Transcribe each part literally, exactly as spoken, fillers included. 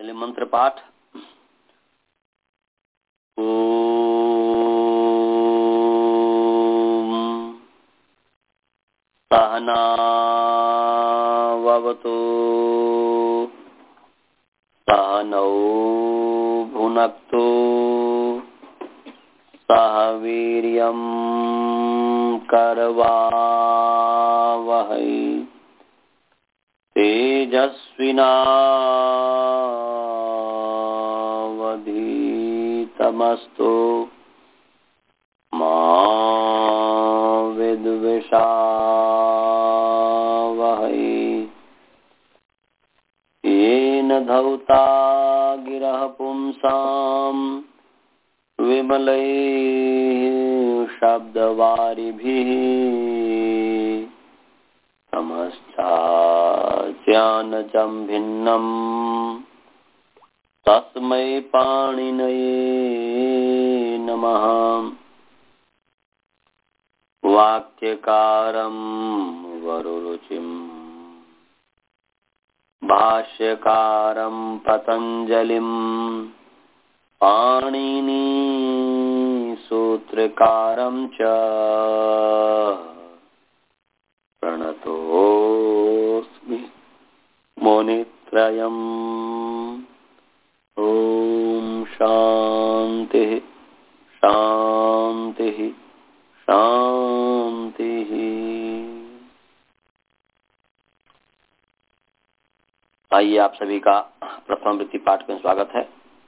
चलिए मंत्र पाठ। ओम सहना ववतु सहनौ भुनक्तु सह वीर्यं करवावहै तेजस्विनावधीतमस्तु मा विद्विषावहै। येन धौता गिरः पुंसां विमलैः शब्दवारिभिः नमश्चाज्ञानजं भिन्नम् तस्मै पाणिनये नमः। वाक्यकारं वरुरुचिं भाष्यकारं पतञ्जलिं पाणिनी सूत्रकारं च प्रणतोऽस्मि मुनित्रयम्। ओम शांति शांति शांति। आइए आप सभी का प्रथम वृत्ति पाठ में स्वागत है।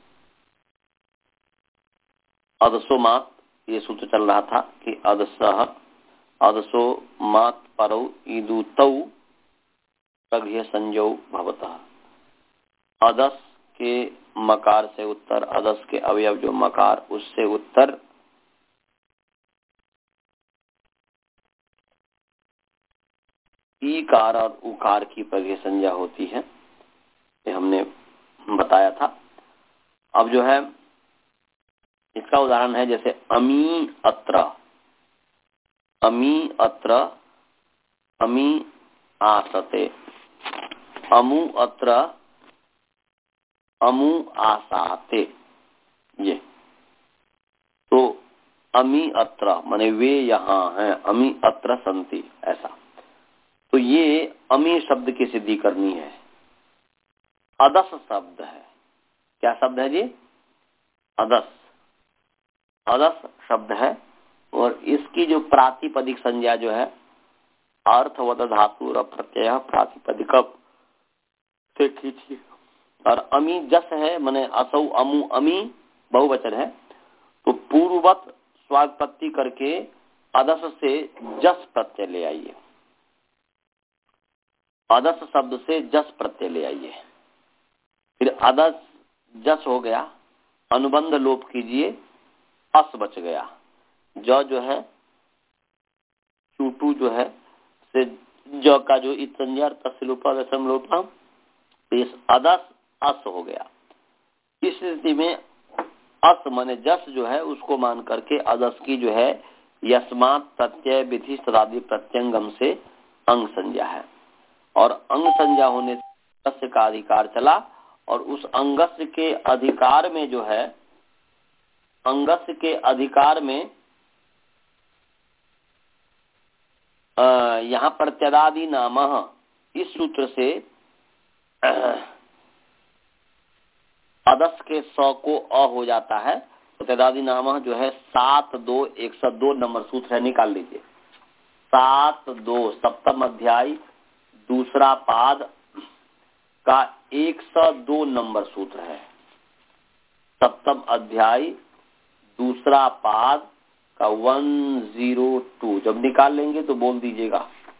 अदसो मात, ये सूत्र चल रहा था कि अदसः अदसो मात परौ ईदुतौ प्रघ्य संजौ भवतः। अदस के मकार से उत्तर, अदस के अवयव जो मकार, उससे उत्तर ईकार और उकार की प्रघ्य संज्ञा होती है, ये हमने बताया था। अब जो है इसका उदाहरण है जैसे अमी अत्र, अमी अत्र, अमी आसते, अमु अत्र, अमु आसाते। ये तो अमी अत्र माने वे यहाँ हैं, अमी अत्र संति, ऐसा। तो ये अमी शब्द की सिद्धि करनी है। अदस शब्द है, क्या शब्द है जी? अदस, अदस शब्द है। और इसकी जो प्रातिपदिक संज्ञा जो है अर्थवत धातु और प्रत्यय प्रातिपदिक से खींचिए। और अमी जस है, माने असौ अमु अमी बहुवचन है, तो पूर्ववत स्वागपत्ति करके अदस से जस प्रत्यय ले आइए। अदस शब्द से जस प्रत्यय ले आइए। फिर अदस जस हो गया, अनुबंध लोप कीजिए, अस बच गया। ज जो है चूटू जो है से ज का जो इत संज्ञा तस्लोपा दशम लोपा, इस अदस अस हो गया। इस स्थिति में अस माने जस जो है उसको मान करके अदस की जो है यस्मात् प्रत्यय विधि सदादि प्रत्यंगम से अंग संज्ञा है। और अंग संज्ञा होने से अस्य का अधिकार चला। और उस अंगस्य के अधिकार में जो है, अंगस्य के अधिकार में यहाँ पर त्यदादि नाम, इस सूत्र से अदस के सौ को अ हो जाता है। तो त्यदादि नाम जो है सात दो एक सौ दो नंबर सूत्र है, निकाल लीजिए। सात दो सप्तम अध्याय दूसरा पाद का एक सौ दो नंबर सूत्र है। सप्तम अध्याय दूसरा पाद का वन जीरो टू। जब निकाल लेंगे तो बोल दीजिएगा।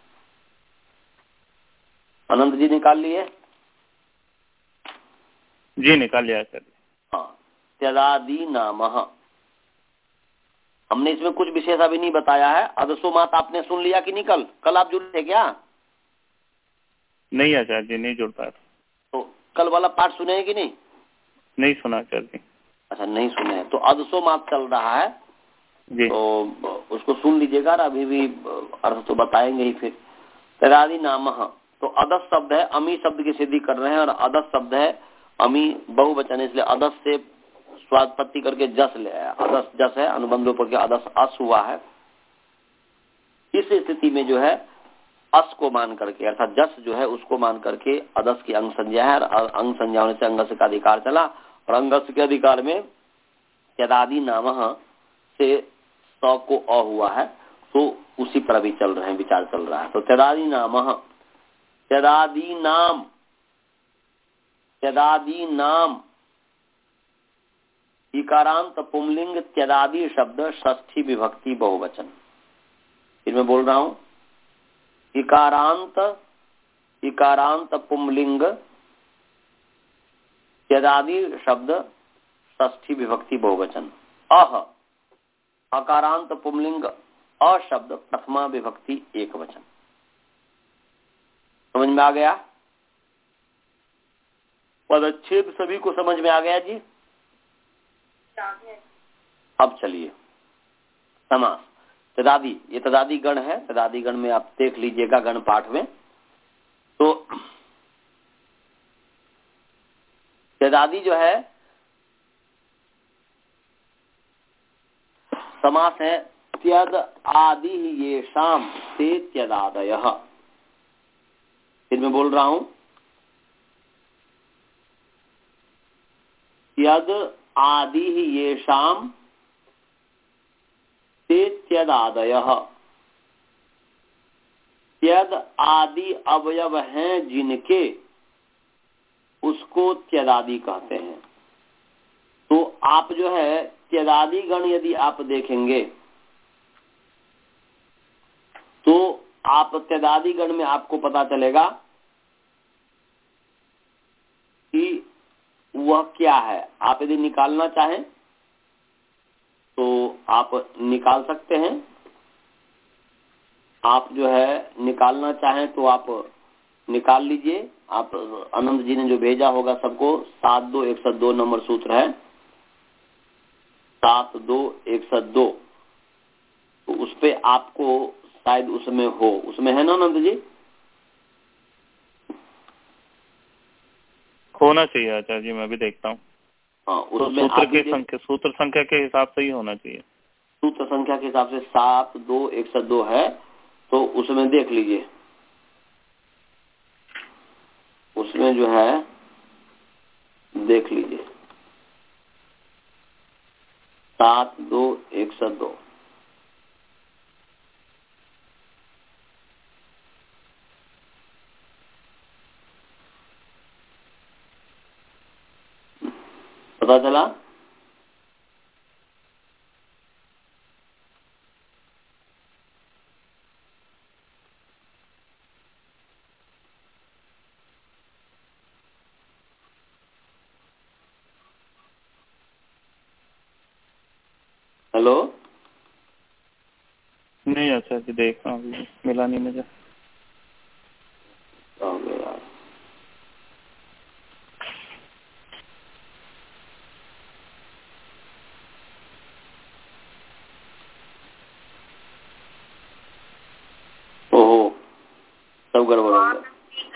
अनंत जी निकाल लिए? जी निकाल लिया सर। हाँ, त्यदादि नाम। हमने इसमें कुछ विशेष अभी नहीं बताया है। अदसो मात आपने सुन लिया कि नहीं? कल कल आप जुड़े थे क्या? नहीं आचार्य जी, नहीं जुड़ पाया। तो कल वाला पाठ सुने कि नहीं? नहीं सुना आचार्य जी। अच्छा, नहीं सुने। तो अदसो मात चल रहा है जी, तो उसको सुन लीजिएगा। अभी भी अर्थ तो बताएंगे ही। फिर त्यदादि नाम, तो अदस शब्द है, अमी शब्द की सिद्धि कर रहे हैं। और अदस शब्द है अमी बहुवचन इसलिए अदस से स्वादपत्ति करके जस ले आया, अदस जस है, अनुबंध ऊपर के अदस अस हुआ है। इस स्थिति में जो है अस को मान करके अर्थात जस जो है उसको मान करके अदस की अंग संज्ञा है, और अंग संज्ञा होने से अंगस का अधिकार चला, और अंगस के अधिकार में त्यदादि नाम से स को अ हुआ है, तो उसी पर अभी चल रहे हैं, विचार चल रहा है। तो त्यदादि नाम, त्यदादि नाम, त्यदादि नाम इकारांत पुंलिंग त्यदादि शब्द षष्ठी विभक्ति बहुवचन। फिर मैं बोल रहा हूं, इकारांत इकारांत पुंलिंग त्यदादि शब्द षष्ठी विभक्ति बहुवचन। अह अकारांत पुंलिंग अ शब्द प्रथमा विभक्ति एक वचन। समझ में आ गया? पदच्छेद सभी को समझ में आ गया जी? अब चलिए समास। तदादि, ये तदादि गण है, तदादि गण में आप देख लीजिएगा गण पाठ में। तो तदादि जो है समास है त्यद आदि ये शाम से त्यदादय। फिर मैं बोल रहा हूं, त्यद आदि ये शाम से त्यदादय। त्यद आदि अवयव हैं जिनके, उसको त्यदादि कहते हैं। तो आप जो है त्यदादि गण यदि आप देखेंगे तो आप त्यदादि गण में आपको पता चलेगा कि वह क्या है। आप यदि निकालना चाहें तो आप निकाल सकते हैं। आप जो है निकालना चाहें तो आप निकाल लीजिए। आप आनंद जी ने जो भेजा होगा सबको, सात दो एक सौ दो नंबर सूत्र है, सात दो एक सौ दो। तो उस पे आपको शायद उसमें हो, उसमें है ना आनंद जी? होना चाहिए आचार्य जी, मैं भी देखता हूँ। हाँ, उसमें तो सूत्र के संख्या, सूत्र संख्या के हिसाब से ही होना चाहिए। सूत्र संख्या के हिसाब से सात दो एक सौ दो है, तो उसमें देख लीजिए। उसमें जो है देख लीजिए, सात दो एक सौ दो। पता चला? हेलो, नहीं अच्छा जी, देख रहा हूँ, मिला नहीं मुझे। ओहो, सब गड़बड़ हो गया।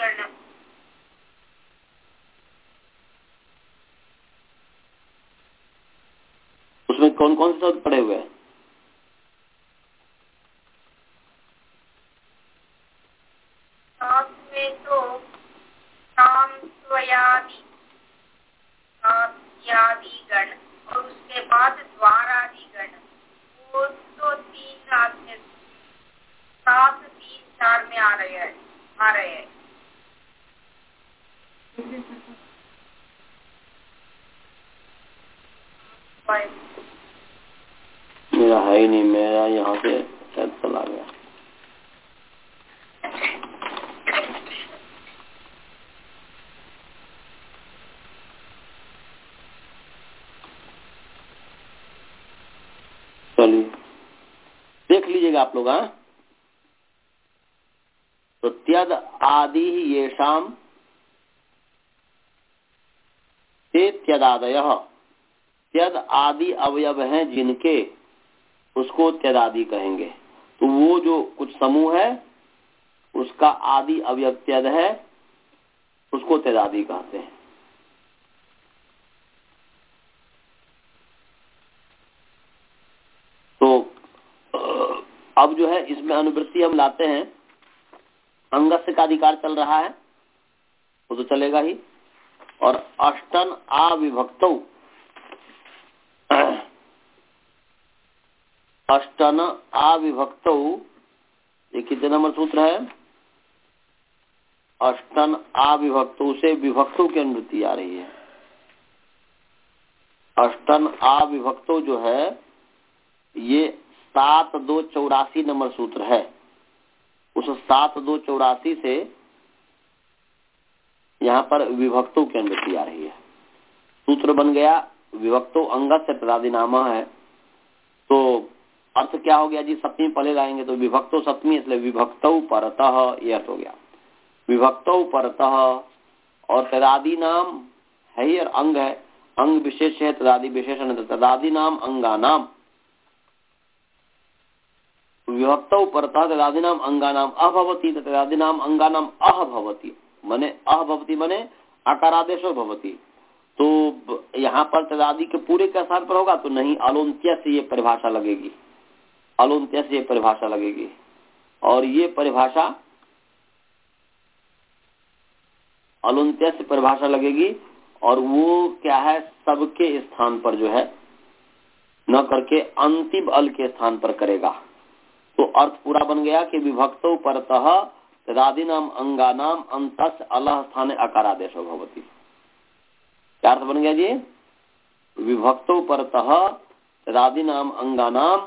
उसमें कौन कौन से शब्द पड़े हुए हैं? में तो शाम स्वयादि आदि गण और उसके बाद द्वारादि गण, वो तो तीन आदमी सात तीन चार में आ रहे हैं आ रहे हैं मेरा है ही नहीं, मेरा यहाँ से शायद चला गया। चलिए देख लीजिएगा आप लोग। हाँ, तो त्यद आदि ये शाम से त्यदादय। त्यद आदि अवयव हैं जिनके, उसको त्यदादि कहेंगे। तो वो जो कुछ समूह है उसका आदि अवयव त्यद है, उसको त्यदादि कहते हैं। अब जो है इसमें अनुवृत्ति हम लाते हैं, अंगस्य का अधिकार चल रहा है वो तो चलेगा ही, और अष्टन अविभक्तौ, अष्टन अविभक्तौ, ये कितने नंबर सूत्र है? अष्टन अविभक्तौ से विभक्तौ की अनुवृत्ति आ रही है। अष्टन अविभक्तौ जो है ये सात दो चौरासी नंबर सूत्र है। उस सात दो चौरासी से यहाँ पर विभक्तों की अनुवृत्ति आ रही है। सूत्र बन गया विभक्तो अंगस्य तदादि नाम है। तो अर्थ क्या हो गया जी? सप्तमी पहले लाएंगे तो विभक्तो सप्तमी, इसलिए विभक्तौ परतः ये अर्थ हो गया। विभक्तौ परतः, और तदादि नाम है ही और अंग है, अंग विशेष है, तदादि विशेषण है। तदादि नाम अंगानाम, विभक्तौ परतः तदादि नाम अंगानाम अभवति, तदादि नाम अंगानाम अह भवति, मने अह भवति मने आकारादेशो भवति। तो यहाँ पर तदादि के पूरे के स्थान पर होगा तो नहीं, अलोन्त्य से ये परिभाषा लगेगी, अलोन्त्य से ये परिभाषा लगेगी, और ये परिभाषा अलोन्त्य से परिभाषा लगेगी, और वो क्या है? सबके स्थान पर जो है न करके अंतिम अल के स्थान पर करेगा। तो अर्थ पूरा बन गया कि विभक्तौ परतः तदादीनाम अंगानाम अंतस् अलह स्थाने अकारादेशो भवति। क्या अर्थ बन गया जी? विभक्तौ परतः तदादीनाम अंगानाम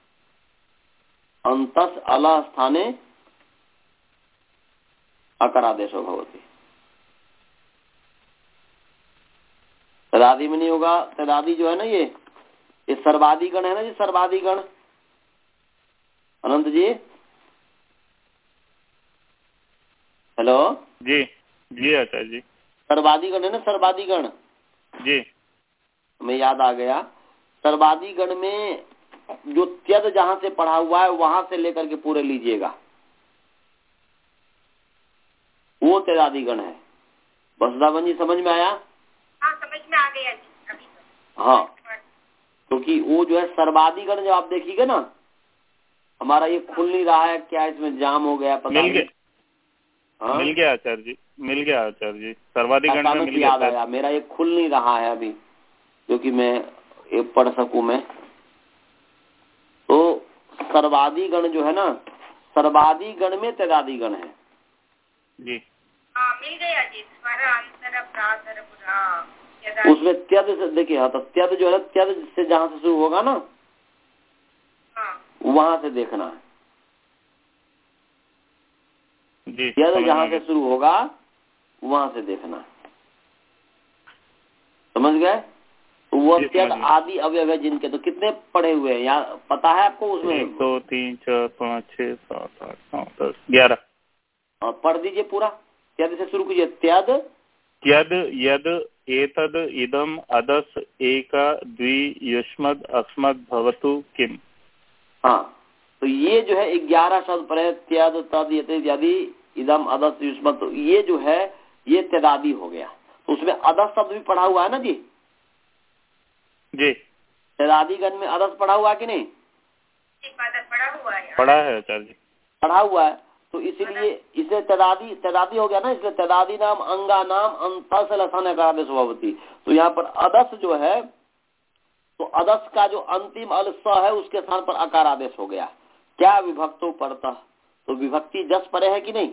अंतस् अलह स्थाने अकारादेशो भवति। तदादि में नहीं होगा, तदादि जो है ना ये ये सर्वादि गण है ना जी, सर्वादि गण। अनंत जी हेलो जी जी आचार्य जी, सर्वादि गण है ना, सर्वादि गण जी हमें याद आ गया। सर्वादि गण में जो त्यद जहां से पढ़ा हुआ है वहां से लेकर के पूरे लीजिएगा, वो त्यदादि गण है। वसुधावन जी समझ में आया? हाँ समझ में आ गया जी अभी तो। हाँ, क्योंकि वो जो है सर्वादि गण जब आप देखिएगा ना, हमारा ये खुल नहीं रहा है, क्या इसमें जाम हो गया पता मिल नहीं। हाँ? मिल गया आचार्य जी, मिल गया आचार्य जी, सर्वाधिक गण में मिल याद गया। आया, मेरा ये खुल नहीं रहा है अभी, क्योंकि मैं ये पढ़ सकूं मैं। तो सर्वादि गण जो है ना, सर्वादि गण में त्यदादि गण है जी। हाँ मिल गया जी, स्वर अंतर प्रातर पुरा। उसमें त्यद से देखिए, हाँ तो त्यद जो है त्यद से जहाँ से शुरू होगा ना, हाँ वहां से देखना है। जी, त्यद जहाँ से शुरू होगा वहां से देखना है, समझ गए? तो वो त्यद आदि अवयव है जिनके, तो कितने पढ़े हुए हैं यहाँ पता है आपको? उसमें एक दो तीन चार पाँच छह सात आठ नौ दस ग्यारह। पढ़ दीजिए पूरा, त्यद से शुरू कीजिए। त्यद त्यद यद एतद इदम अदस एक द्वि युष्मद अस्मद भवतु किम। हाँ, तो ये जो है ग्यारह शब्द पर है, त्यद तद यत इत्यादि इदम अदस युष्मद, तो ये जो है ये त्यदादि हो गया। तो उसमें अदस शब्द भी पढ़ा हुआ है ना जी? जी, त्यदादि गण में अदस पढ़ा हुआ है कि नहीं? पढ़ा हुआ है, पढ़ा है आचार्य जी, पढ़ा हुआ है। तो इसीलिए इसे त्यदादि त्यदादि हो गया ना, इसलिए त्यदादि नाम अंगा नाम अंतस लसन अकारादेश भवति। तो यहाँ पर अदस जो है, तो अदस का जो अंतिम अल स है उसके स्थान पर अकार आदेश हो गया। क्या? विभक्तो परतः, तो विभक्ति जस परे है कि नहीं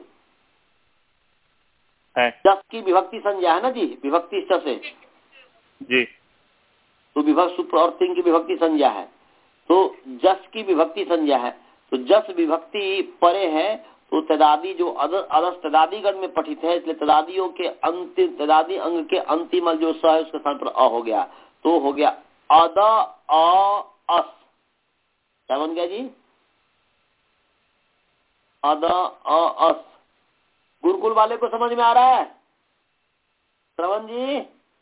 है? जस की विभक्ति संज्ञा है ना जी, विभक्ति स से जी, तो विभक्त सुप्र और तिंग की विभक्ति संज्ञा है, तो जस की विभक्ति संज्ञा है। तो जस विभक्ति परे है, तो तदादि जो अदस तदादि गण में पठित है, इसलिए तदादियों के अंतिम तदादि अंग के अंतिम जो स है उसके स्थान पर अ हो गया, तो हो गया अद अ अस। क्या बन गया जी? अद अ अस। गुरुकुल वाले को समझ में आ रहा है? श्रवण जी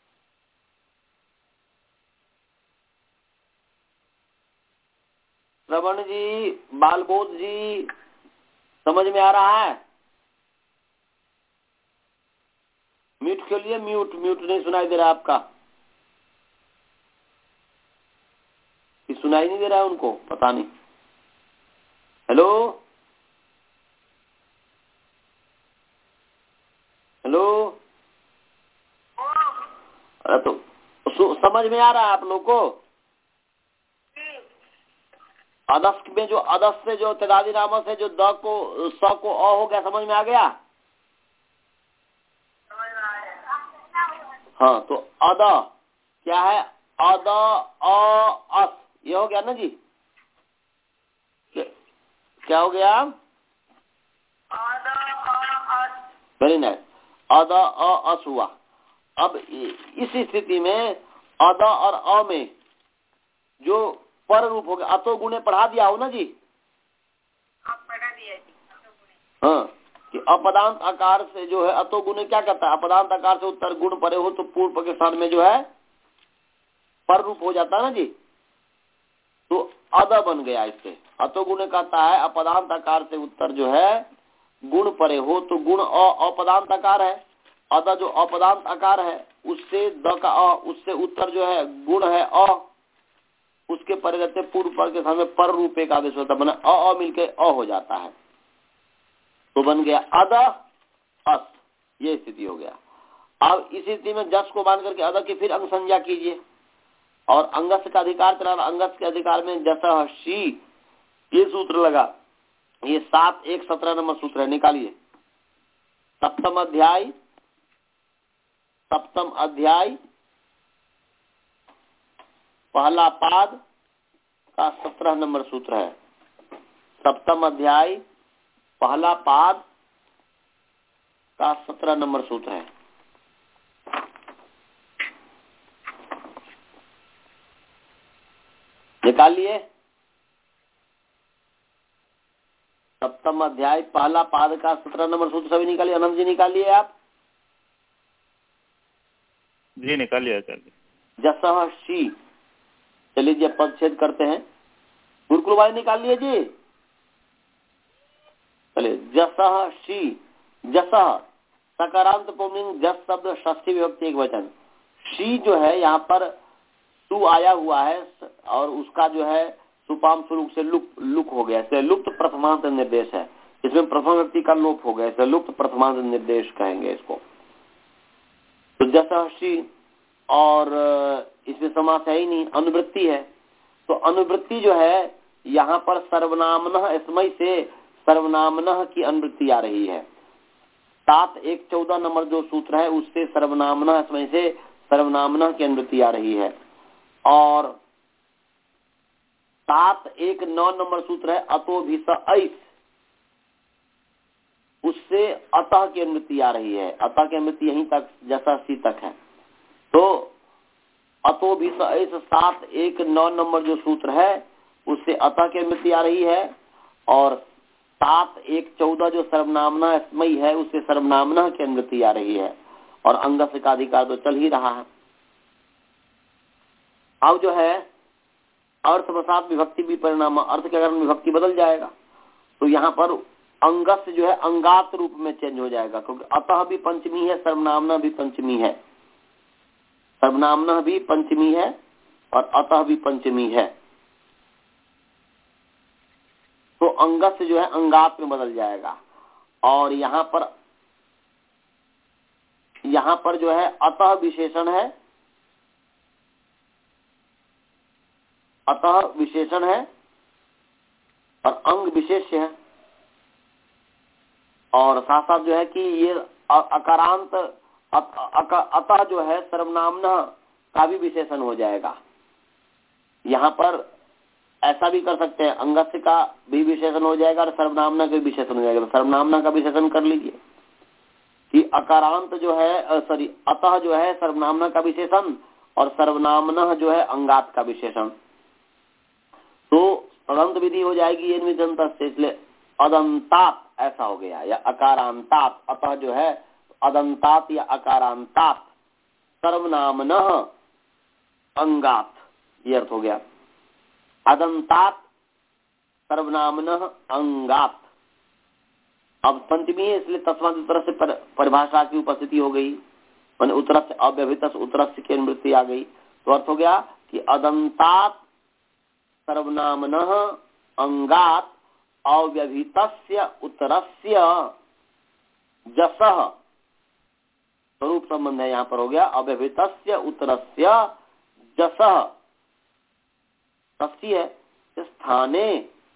श्रवण जी बालबोध जी समझ में आ रहा है? म्यूट के लिए म्यूट म्यूट नहीं सुनाई दे रहा आपका, कि सुनाई नहीं दे रहा है उनको, पता नहीं। हेलो हेलो, अरे तो समझ में आ रहा है आप लोग को? अदस में जो अदस से जो तेदादी नामा से जो द को स को अ हो गया, समझ में आ गया? हाँ, तो अद क्या है? अद अ अस, ये हो गया ना जी? क्या हो गया? वेरी नाइस, अद अ अस हुआ। अब इस स्थिति में अद और अ में जो पर रूप हो गया, अतो गुणे पढ़ा दिया हो ना जी? पढ़ा दिया जी। हाँ, कि अपदांत आकार से जो है अतो गुणे क्या कहता है? अपदांत आकार से उत्तर गुण परे हो तो पूर्व के स्थान में जो है पर रूप हो जाता है ना जी? तो अद बन गया इससे। अतो गुणे कहता है अपदांत आकार से उत्तर जो है गुण परे हो तो गुण अ अपदांत आकार है, अद जो अपदांत आकार है उससे द का अ, उससे उत्तर जो है गुण है अ, उसके परे रहते पूर्व पर के स्थान में पर रूप एक आदेश होता है, बना अ अ मिलके अ हो जाता है, तो बन गया अद अस। ये स्थिति हो गया। अब इस स्थिति में जस को मान करके अद की फिर अंग संज्ञा कीजिए और अंगस का अधिकार चलाना। अंगस के अधिकार में जैसा शी, ये सूत्र लगा, ये सात एक सत्रह नंबर सूत्र है, निकालिए। सप्तम अध्याय सप्तम अध्याय पहला पाद का सत्रह नंबर सूत्र है। सप्तम अध्याय पहला पाद का सत्रह नंबर सूत्र है। निकालिए। सप्तम अध्याय पहला पाद का सत्रह नंबर सूत्र सभी निकालिए। अनंत जी निकालिए आप। जी निकालिए आचार्य। जसह शी, चलिए जी पद छेद करते हैं। गुरुकुल भाई निकालिए जी। चलिए, जसह शी, जसह सकारांत पुल्लिंग जस शब्द षष्ठी विभक्ति एक वचन। शी जो है यहाँ पर सु आया हुआ है और उसका जो है सुपाम स्वरूप से लुक लुक हो गया, इसलिए लुप्त प्रथमांत निर्देश है। इसमें प्रथम व्यक्ति का लोप हो गया, इसलिए लुप्त प्रथमांत निर्देश कहेंगे इसको। तो जैसा शी, और इसमें समास है ही नहीं, अनुवृत्ति है। तो अनुवृत्ति जो है यहाँ पर सर्वनामनः इसमय से सर्वनामनः की अनुवृत्ति आ रही है। सात एक चौदह नंबर जो सूत्र है उससे सर्वनामनः इसमय से सर्वनामनः की अनुवृत्ति आ रही है। और सात एक नौ नंबर सूत्र है अतो भी ऐस, उससे अतः की अनुवृत्ति आ रही है। अतः की अनुवृत्ति यहीं तक जैसा सी तक है। तो अतो भी ऐस सात एक नौ नंबर जो सूत्र है उससे अतः की अनुवृत्ति आ रही है। और सात एक चौदह जो सर्वनामना स्मयी है उससे सर्वनामना की अनुवृत्ति आ रही है। और अंगस का अधिकार तो चल ही रहा है। अब जो है अर्थवसात विभक्ति भी परिणाम, अर्थ के कारण विभक्ति बदल जाएगा। तो यहाँ पर अंगस जो है अंगात रूप में चेंज हो जाएगा, क्योंकि अतः भी पंचमी है, सर्वनामना भी पंचमी है। सर्वनामना भी पंचमी है और अतः भी पंचमी है। तो अंगस जो है अंगात में बदल जाएगा। और यहाँ पर यहाँ पर जो है अतः विशेषण है, अतः विशेषण है और अंग विशेष है। और साथ साथ जो है कि ये अकारांत अतः जो है सर्वनामना का भी विशेषण हो जाएगा। यहाँ पर ऐसा भी कर सकते हैं, अंगस्य का भी विशेषण हो जाएगा और सर्वनामना का भी विशेषण हो जाएगा। सर्वनामना का विशेषण कर लीजिए कि अकारांत जो है सॉरी अतः जो है सर्वनामना का विशेषण और सर्वनामना जो है अंगात का विशेषण। तो अदंत विधि हो जाएगी ये निजंत से, इसलिए अदंतात ऐसा हो गया, या अकारांतात। अतः जो है अदंतात या अकारांतात सर्वनामनः अंगात, ये अर्थ हो गया। अदंतात सर्वनामनः अंगात। अब पंचमी है इसलिए तस्मात् उत्तर से पर, परिभाषा की उपस्थिति हो गई, मैंने उत्तर से अव्यवहित उत्तर की अनुवृत्ति आ गई। तो अर्थ हो गया कि अदंतात सर्वनामनः अंगात अव्यभितस्य उत्तरस्य जसः, स्वरूप संबंध है, यहाँ पर हो गया अव्यभितस्य उत्तरस्य जसः तस्य स्थाने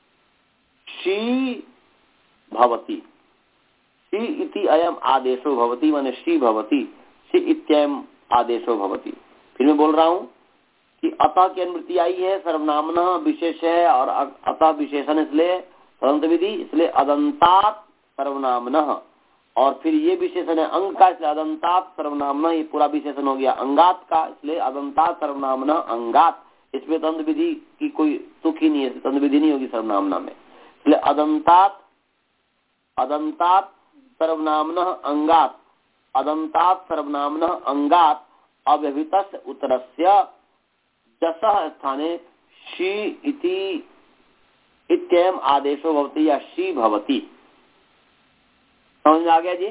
शी भवति। शी इति अयम आदेशो भवति, माने शी भवति, शी इत्ययम आदेशो भवति। फिर मैं बोल रहा हूँ कि अतः की अनुवृत्ति आई है, सर्वनामना विशेष है और अतः विशेषण इसलिए अदंत विधि, इसलिए अदंतात सर्वनामनः, और फिर ये विशेषण है अंग का, इसलिए अदंतात सर्वनामनः, ये पूरा विशेषण हो गया अंगात का, इसलिए अदंतात सर्वनामनः अंगात। इसमें तंत्र विधि की कोई तुक ही नहीं है, तंत्र विधि नहीं होगी सर्वनामना में, इसलिए अदंतात अदंतात सर्वनामनः अंगात, अदंतात सर्वनामनः अंगात अव्यभितस्य उत्तरस्य जसः स्थाने शी इति इत्ययम आदेशो भवति या शी भवति। समझ में आ गया जी?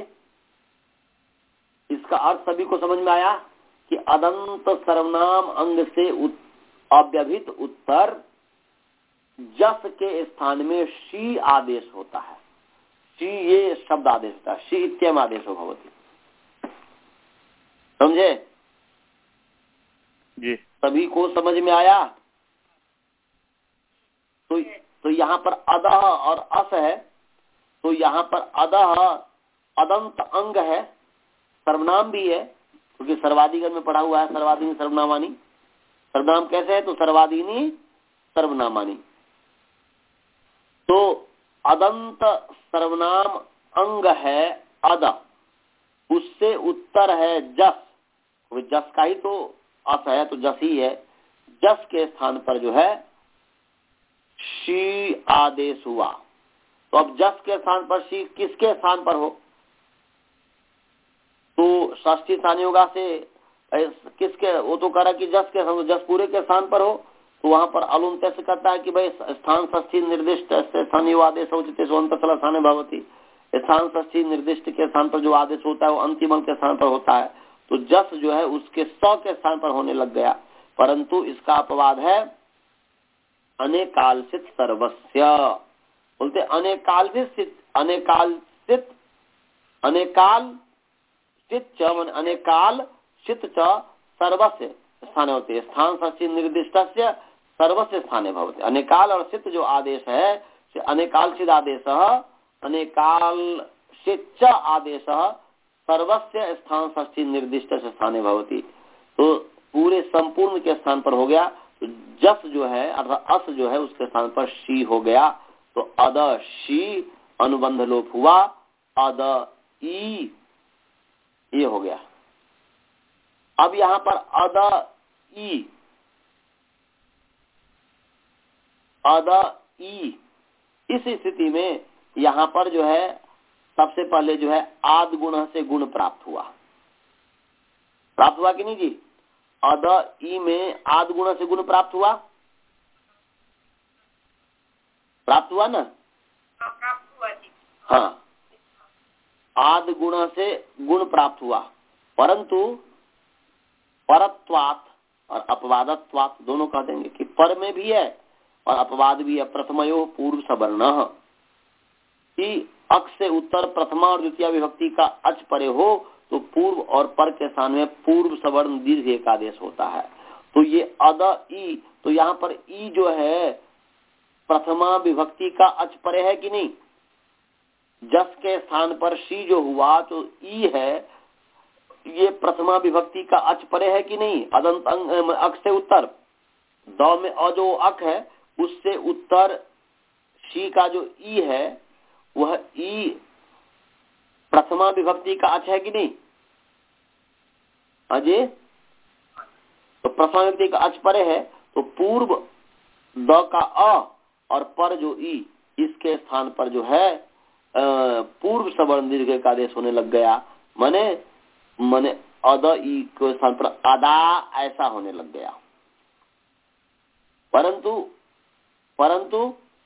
इसका अर्थ सभी को समझ में आया कि अदंत सर्वनाम अंग से अव्यभित उत्तर जस के स्थान में शी आदेश होता है। शी ये शब्द आदेश होता है, शी इत्ययम आदेशो भवति। समझे जी? सभी को समझ में आया? तो तो यहाँ पर अदह और अस है, तो यहाँ पर अदह अदंत अंग है, सर्वनाम भी है, क्योंकि सर्वाधिगण में पढ़ा हुआ है सर्वाधीनी सर्वनामानी। सर्वनाम कैसे है? तो सर्वाधीनी सर्वनामानी। तो अदंत सर्वनाम अंग है अद, उससे उत्तर है जस, जस का ही तो अस है, तो जस ही है। जस के स्थान पर जो है शी आदेश हुआ। तो अब जस के स्थान पर शी किसके स्थान पर हो? तो षष्ठी स्थान योगा से किसके, वो तो कह रहा कि जस के, जस पूरे के स्थान पर हो, तो वहां पर अलुन से कहता है कि भाई स्थान षष्ठी निर्दिष्ट स्थानीय आदेश उचित स्थान भवती। स्थान षष्ठी निर्दिष्ट के स्थान पर जो आदेश होता है वो अंतिम अंग के स्थान पर होता है, तो जस जो है उसके सौ के स्थान पर होने लग गया। परंतु इसका अपवाद है अनेकालसित सर्वस्य। बोलते अनेकालसित अनेकालसित अनेकाल चित अनेकाल चित च सर्वस्य स्थाने होते, स्थान षष्ठी निर्दिष्टस्य सर्वस्य स्थाने भवति। अनेकाल और चित जो आदेश है, अनेकालसित आदेश अनेकालसित आदेश सर्वस्य स्थान षष्ठी निर्दिष्ट स्थाने भवति। तो पूरे संपूर्ण के स्थान पर हो गया। तो जस जो है अर्थात अस जो है उसके स्थान पर शी हो गया। तो अद शी अनुबंध लोप हुआ, अद ई ये हो गया। अब यहाँ पर अद ई अद ई इस स्थिति में यहाँ पर जो है सबसे पहले जो है आद गुण से गुण प्राप्त हुआ। प्राप्त हुआ कि नहीं जी? अद ई में आद गुण से गुण प्राप्त हुआ, प्राप्त हुआ ना? प्राप्त हुआ जी। हाँ, आद गुण से गुण प्राप्त हुआ, परंतु परत्वात और अपवादत्वात दोनों कह देंगे कि पर में भी है और अपवाद भी है। प्रथमयो पूर्व सवर्ण कि अक्ष से उत्तर प्रथमा और द्वितीय विभक्ति का अच परे हो तो पूर्व और पर के स्थान में पूर्व सवर्ण दीर्घ एकादेश होता है। तो ये अद ई, तो यहाँ पर ई जो है प्रथमा विभक्ति का अच परे है कि नहीं? जस के स्थान पर शी जो हुआ तो ई है, ये प्रथमा विभक्ति का अच परे है कि नहीं? अदंत अंग अक्ष से उत्तर दौ में अ जो अक है उससे उत्तर शी का जो ई है वह ई प्रथमा विभक्ति का अच है कि नहीं? अजय, तो प्रथमा विभक्ति का अच परे है, तो पूर्व द का अ और पर जो ई इसके स्थान पर जो है पूर्व सवर्ण दीर्घ का आदेश होने लग गया। माने माने अद ई के स्थान पर अदा ऐसा होने लग गया। परंतु परंतु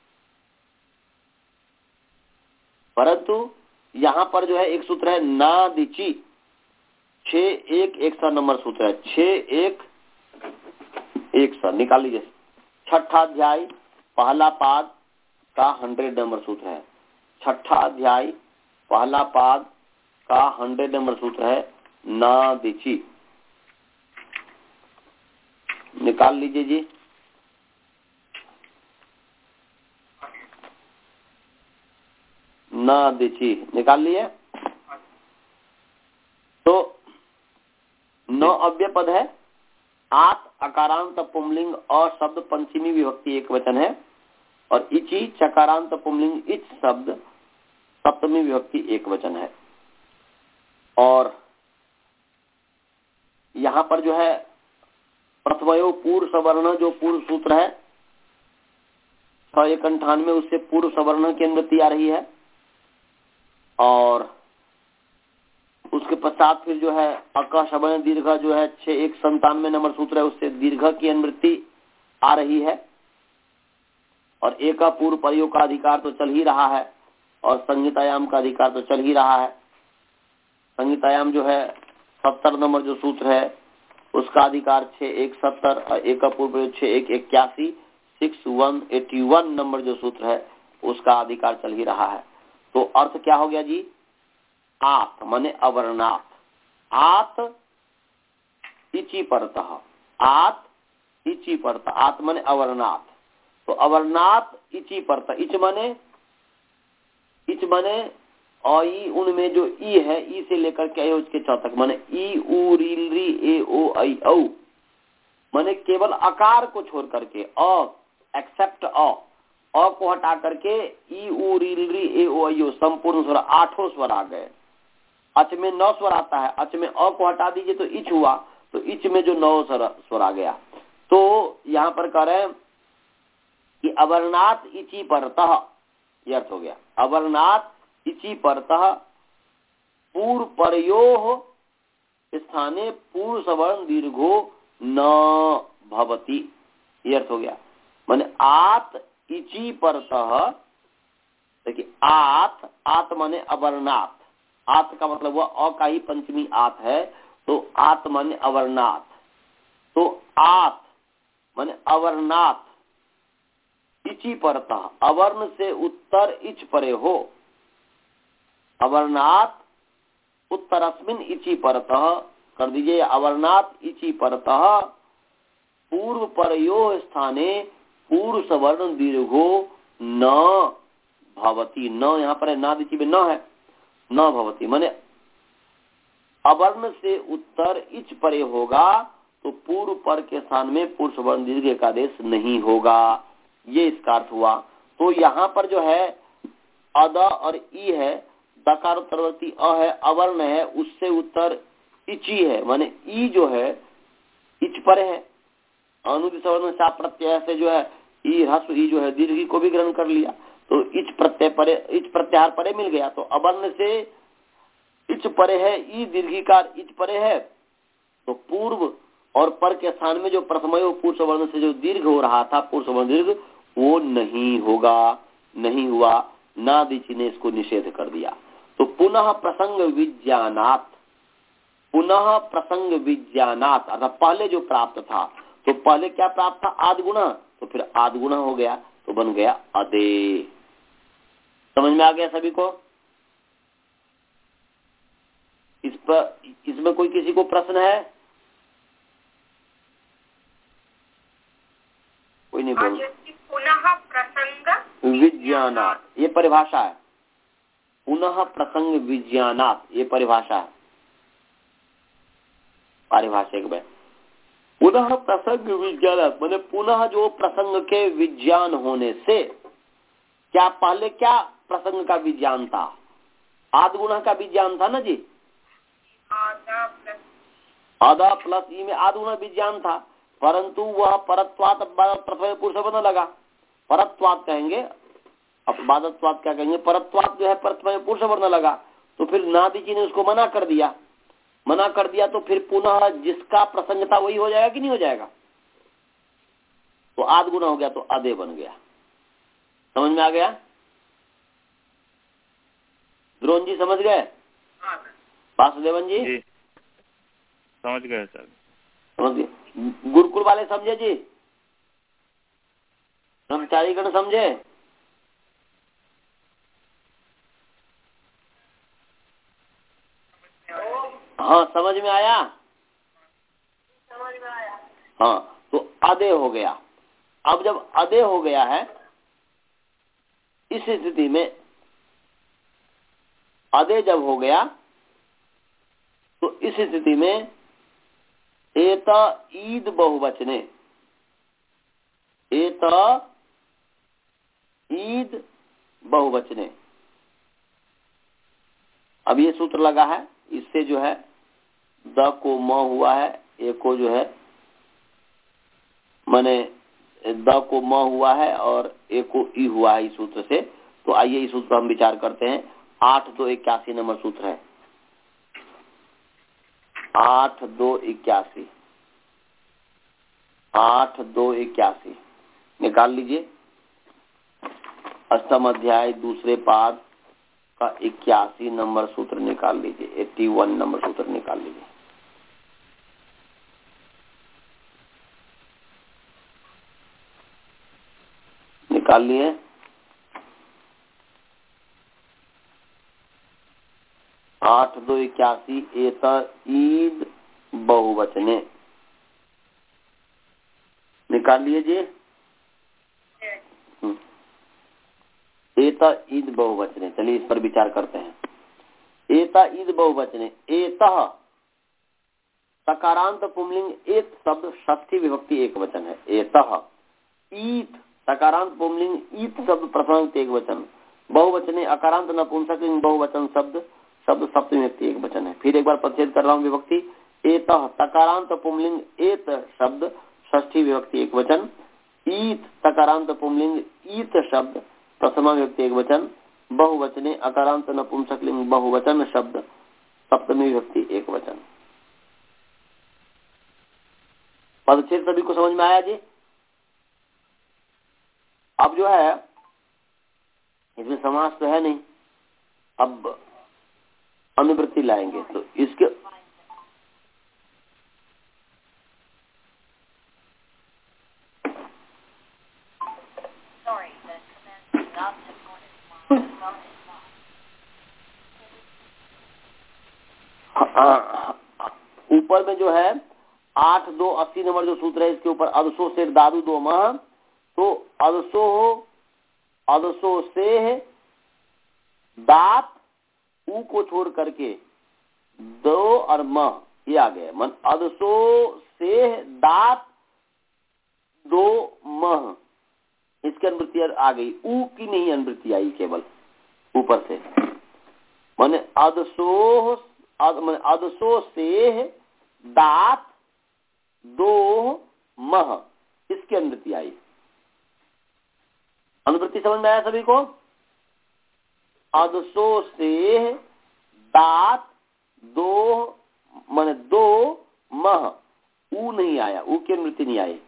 परंतु यहाँ पर जो है एक सूत्र है ना दिची, छ एक एक सौ नंबर सूत्र है, छ एक एक सौ निकाल लीजिए। छठा अध्याय पहला पाद का हंड्रेड नंबर सूत्र है। छठा अध्याय पहला पाद का हंड्रेड नंबर सूत्र है ना दिची। निकाल लीजिए जी। ना दिची निकाल लिए। तो नौ अव्यय पद है। आत अकारांत पुंलिंग और शब्द पंचमी विभक्ति एक वचन है, और इची चकारांत पुंलिंग इच शब्द सप्तमी विभक्ति एक वचन है। और यहाँ पर जो है प्रथमयो पूर्व सवर्ण जो पूर्व सूत्र है छह एक अंठानवे, उससे पूर्व सवर्ण की अनुवृत्ति आ रही है। और उसके पश्चात फिर जो है अक शबन दीर्घ जो है छह एक संतानवे नंबर सूत्र है, उससे दीर्घ की अनुवृत्ति आ रही है। और एक का पूर्व प्रयोग का अधिकार तो चल ही रहा है, और संहितायाम का अधिकार तो चल ही रहा है। संहितायाम जो है सत्तर नंबर जो सूत्र है उसका अधिकार छह एक सत्तर, और एक का पूर्व प्रयोग छह एक इक्यासी, six one eighty one number जो सूत्र है उसका अधिकार चल ही रहा है। तो अर्थ क्या हो गया जी? आत माने अवर्णात। आत इची परतः, आत इची परतः, आत माने अवर्णात। तो अवर्णात इची परतः, इच माने इच माने और ई उनमें जो ई है, ई से लेकर के अयो के चौ तक माने ई उ रील री ए ओ आई औ, माने केवल आकार को छोड़ करके, अ एक्सेप्ट अ अ को हटा करके ई उ रील री ए ओ आई ओ संपूर्ण स्वर आठों स्वर आ गए। अच में नौ स्वर आता है, अच में अ को हटा दीजिए तो इच हुआ, तो इच में जो नौ स्वर स्वर आ गया। तो यहाँ पर कह रहे हैं कि अवर्णात इची परतः, यह अर्थ हो गया। अवर्णात इची परतः पूर्व परयोः स्थाने पूर्व सवर्ण दीर्घो न भवति, यह अर्थ हो गया। माने आत इची परतः, देखिए आत, आत माने अवर्णात, आत का मतलब हुआ अ का ही पंचमी आत है, तो आत माने अवर्णात। तो आत माने अवर्णात इची परतः, अवर्ण से उत्तर इच परे हो, अवर्णात उत्तरस्मिन इची परतः कर दीजिए, अवर्णात इची परतः पूर्व परयोः स्थाने पूर्व सवर्ण दीर्घो न भवति। न यहाँ पर है, ना दिची में न है, न भवति माने अवर्ण से उत्तर इच परे होगा तो पूर्व पर के स्थान में पूर्व सवर्ण दीर्घ का आदेश नहीं होगा, ये इसका अर्थ हुआ। तो यहाँ पर जो है अद और ई है, दकार उत्तरवर्ती अ है, अवर्ण है, उससे उत्तर इची है, माने ई जो है इच परे है। अनुदित सवर्ण चाप प्रत्यय से जो है ई ह्रस्व ई जो है दीर्घ को भी ग्रहण कर लिया, तो इच प्रत्यय परे, इच प्रत्याहार परे मिल गया। तो अवर्ण से इच परे है, ई दीर्घिकार इच परे है, तो पूर्व और पर के स्थान में जो प्रथमयो पूर्व सवर्ण से जो दीर्घ हो रहा था, पूर्व सवर्ण दीर्घ, वो नहीं होगा, नहीं हुआ। ना दिची ने इसको निषेध कर दिया। तो पुनः प्रसंग विज्ञानात, पुनः प्रसंग विज्ञानात अर्थात पहले जो प्राप्त था, तो पहले क्या प्राप्त था? आदि गुणा, तो फिर आदि गुणा हो गया, तो बन गया अदे। समझ में आ गया सभी को? इस पर इसमें कोई किसी को प्रश्न है? कोई नहीं बोल। पुनः प्रसंग विज्ञानात, ये परिभाषा है। पुनः प्रसंग विज्ञानात, ये परिभाषा है, पारिभाषिक में। पुनः प्रसंग विज्ञानात माने पुनः जो प्रसंग के विज्ञान होने से, क्या पहले क्या प्रसंग का विज्ञान था? आदि गुणा का विज्ञान था ना जी, आधा प्लस आधा प्लस ई में आदि गुणा विज्ञान था, परंतु वह परत्वात प्रथम पुरुष बना लगा। परत्वात कहेंगे, अब बादत्वात क्या कहेंगे? परत्वात जो है प्रथम पुरुष बनने लगा, तो फिर नादी जी ने उसको मना कर दिया। मना कर दिया तो फिर पुनः जिसका प्रसंग था वही हो जाएगा कि नहीं हो जाएगा? तो आद गुना हो गया, तो अदे बन गया। समझ में आ गया? द्रोण जी समझ गए? वासुदेवन जी, जी समझ गए सर। समझ गए? गुरुकुल वाले समझे जी? ब्रह्मचारी गण समझे? हाँ समझ में आया? समझ में आया। हाँ, तो अदे हो गया। अब जब अदे हो गया है, इस स्थिति में अदे जब हो गया तो इस स्थिति में एत ईद बहुवचने, एत ईद बहुवचने। अब ये सूत्र लगा है, इससे जो है द को म हुआ है, ए को जो है माने द को म हुआ है और ए को ई हुआ है इस सूत्र से। तो आइए इस सूत्र हम विचार करते हैं। आठ दो इक्यासी नंबर सूत्र है, आठ दो इक्यासी, आठ दो इक्यासी निकाल लीजिए। अष्टम अध्याय दूसरे पाद का इक्यासी नंबर सूत्र निकाल लीजिए, एट्टी वन नंबर सूत्र निकाल लीजिए। निकाल लिए? आठ दो इक्यासी एत ईद बहुवचने निकाल लीजिए। एत ईद बहुवचने, चलिए इस पर विचार करते हैं। एत ईद बहुवचने, एतः सकारांत पुंलिंग एक शब्द षष्ठी विभक्ति एक वचन है। एतः ईत सकारांत पुंलिंग ईत शब्द प्रथम एक वचन, बहुवचने अकारांत नपुंसकलिंग बहुवचन शब्द शब्द सप्तमी विभक्ति एक वचन है। फिर एक बार परिच्छेद कर रहा हूँ विभक्ति। एतः सकारांत पुंलिंग एत शब्द षष्ठी विभक्ति एक वचन, ईत सकारांत पुंलिंग ईत शब्द प्रथमा विभक्ति एक वचन, बहुवचने अकारांत नपुंसकलिंग बहुवचन शब्द सप्तमी विभक्ति एक वचन। पदच्छेद सभी को समझ में आया जी? अब जो है इसमें समास तो है नहीं, अब अनुवृत्ति लाएंगे। तो इसके ऊपर में जो है आठ दो अस्सी नंबर जो सूत्र है, इसके ऊपर अदसो से दादू दो मह, तो अदसो अदसो से दात ऊ को छोड़ करके दो और मह ये आ गए। मन अदसो से दात दो मह, इसकी अनुवृत्ति आ गई। ऊ की नहीं अनुवृत्ति आई, केवल ऊपर से। माने अदसो माने अदसो से दात दो मह, इसकी अनुवृत्ति आई। अनुवृत्ति समझ में आया सभी को? अदसो से दात दो माने दो मह, ऊ नहीं आया, ऊ की अनुवृत्ति नहीं आई।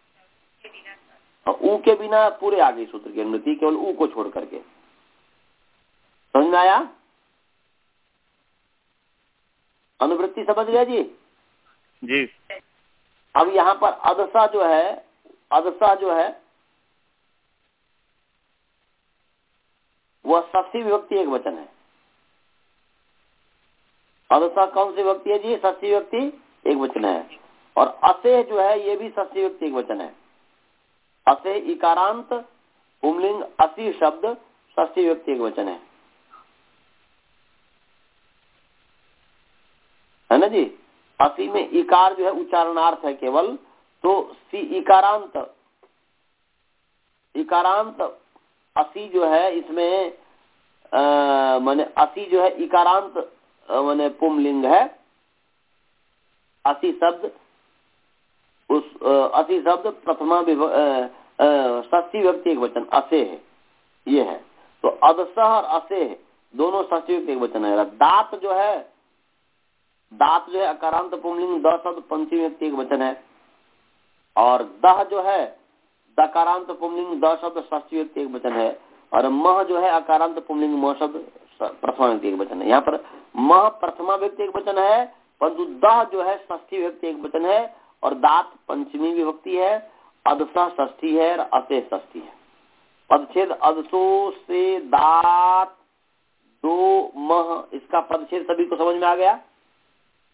ऊ के बिना पूरे आ गई सूत्र की अनुवृत्ति, केवल ऊ को छोड़ करके। समझ में आया? अनुवृत्ति समझ गया जी? जी। अब यहाँ पर अदसा जो है, अदसा जो है वह षष्ठी विभक्ति एक वचन है। अदसा कौन सी विभक्ति है जी? षष्ठी विभक्ति एक वचन है। और असे जो है ये भी षष्ठी विभक्ति एक वचन है। असे इकारांत पुंलिंग असी शब्द षष्ठी विभक्ति एक वचन है, है ना जी? असी में इकार जो है उच्चारणार्थ है केवल, तो सी इकारांत इकारांत असी जो है इसमें माने असी जो है इकारांत माने पुंलिंग है। असी शब्द उस असी शब्द प्रथमा षष्ठी विभक्ति एक वचन असे है, ये है। तो अदसह और असे दोनों षष्ठी विभक्ति एक वचन है। दात जो है, दात जो है अकारांत पुंलिंग द शब्द पंचमी विभक्ति एक वचन है। और दह जो है दकारांत पुंलिंग द शब्द षष्ठी विभक्ति एक वचन है। और मह जो है अकारांत पुंलिंग म शब्द प्रथमा विभक्ति एक वचन है। यहाँ पर मह प्रथमा विभक्ति एक वचन है, परंतु दह जो है षष्ठी विभक्ति एक वचन है। और दात पंचमी विभक्ति है, अदसा षष्ठी है और असे षष्ठी है। पदच्छेद अदसो से दात दो मह, इसका पदच्छेद सभी को समझ में आ गया?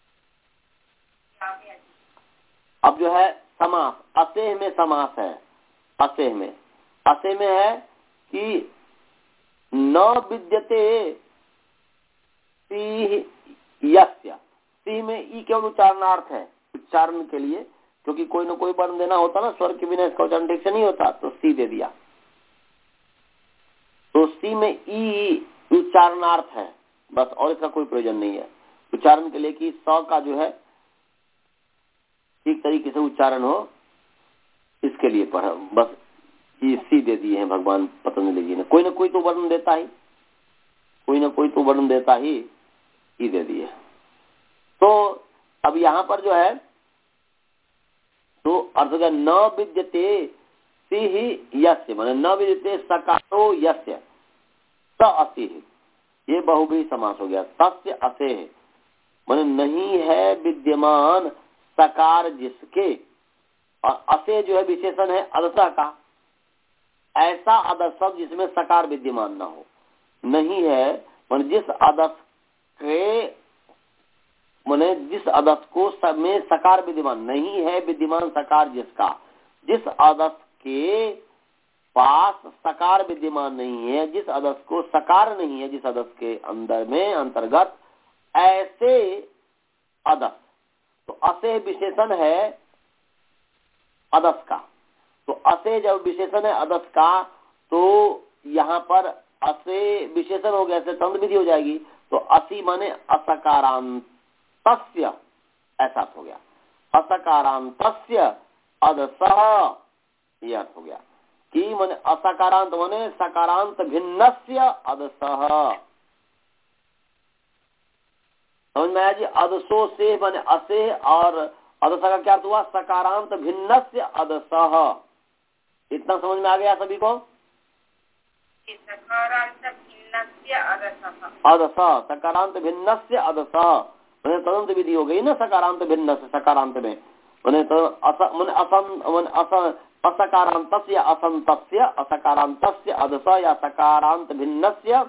अब जो है समास, असेह में समास है, असेह में असेह में है कि न विद्यते सी यस्य, सी में ई केवल उच्चारणार्थ है, उच्चारण के लिए, क्योंकि कोई ना कोई वर्ण देना होता ना, स्वर के बिना इसका उच्चारण ठीक से नहीं होता, तो सी दे दिया। तो सी में ई उच्चारणार्थ है बस, और इसका कोई प्रयोजन नहीं है उच्चारण के लिए कि स का जो है ठीक तरीके से उच्चारण हो, इसके लिए पढ़ा बस। ये सी दे दिए हैं भगवान पतंजलि जी ने। कोई ना कोई तो वर्ण देता ही, कोई ना कोई तो वर्ण देता ही, ई दे दिए। तो अब यहाँ पर जो है तो अर्थ का न विद्यते सी ही यस्य, माने न विद्यते सकारो यस्य स असिह, ये बहुव्रीहि समास हो गया। तस्य असेह माने नहीं है विद्यमान सकार जिसके, और असे जो है विशेषण है अदसः का, ऐसा अदस शब्द जिसमें सकार विद्यमान ना हो, नहीं है माने जिस अदस के माने जिस अदस को सब में सकार विद्यमान नहीं है, विद्यमान सकार जिसका, जिस अदस के पास सकार विद्यमान नहीं है, जिस अदस को सकार नहीं है, जिस अदस के अंदर में अंतर्गत, ऐसे अदस। तो असे विशेषण है अदस का, तो असे जब विशेषण है अदस का, तो यहाँ पर असे विशेषण हो गया, ऐसे तंद विधि हो जाएगी। तो असी माने असकारांतस्य, ऐसा हो गया, असकारांतस्य अदसः, ये अर्थ हो गया कि माने असकारांत माने सकारांत भिन्नस्य अदसः। समझ में आया जी? अदसो से माने असे, और अदसः का क्या अर्थ हुआ? सकारांत भिन्नस्य अदसः। इतना समझ में आ गया सभी को? सकारांत भिन्नस्य अदसः, अदसः सकारांत भिन्नस्य अदसः मैंने तदंत विधि हो गई ना, सकारांत भिन्न से सकारांत में मैंने तो अस मैंने असं मैंने अस असकारांतस्य असंतस्य, असकारांतस्य अदसः या सकारांत भिन्नस्य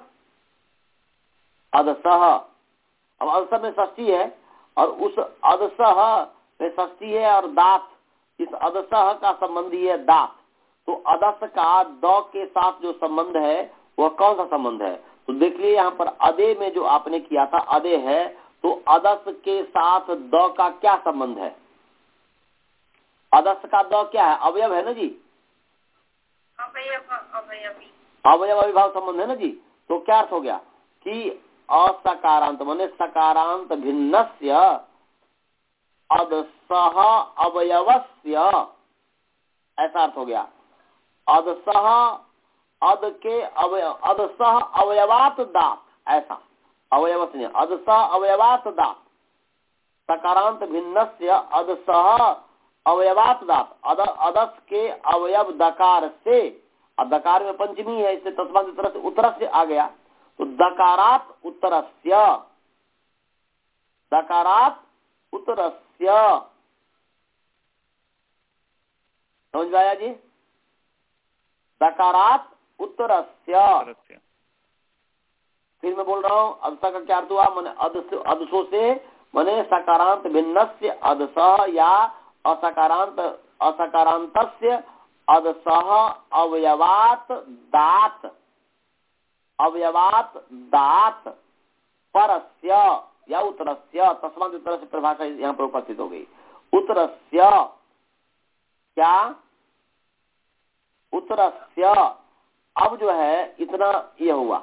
अदसः। अब अदसः में षष्ठी है, और उस अदसः में षष्ठी है और दात, इस अदसः का संबंधी है दात। तो अदस का द के साथ जो संबंध है वह कौन सा संबंध है? तो देख लिए यहाँ पर अदे में जो आपने किया था, अदे है, तो अदस के साथ द का क्या संबंध है? अदस का द क्या है? अवयव है ना जी, अवयव अवयवी अवयव अविभाव संबंध है ना जी। तो क्या अर्थ हो गया कि असकारांत माने सकारांत भिन्नस्य अदसः अवयवस्य, ऐसा अर्थ हो गया। अदसः अद के अवय अदसः अवयवात दात, ऐसा अवयव से अदसः अवयवात दात, सकारांत भिन्नस्य अदसः अवयवात दात, अद अदस के अवयव दकार से, अब दकार में पंचमी है, इससे तस्मात् उत्तर से उत्तर से आ गया, तो दकारात उत्तरस्य, दकारात उत्तरस्य। समझ में आया जी? दकारात उत्तरस्य। फिर मैं बोल रहा हूँ अदसा का क्या अर्थ हुआ? मैंने अदसो से मैंने सकारांत भिन्नस्य अदसः या असकारांत असकारांतस्य अदसः अवयवात दात, अवयवात दात परस्य या उत्तरस्य, तस्मात् उत्तर से परिभाषा यहाँ पर उपस्थित हो गई। उत्तरस्य क्या? उत्तरस्य। अब जो है इतना यह हुआ,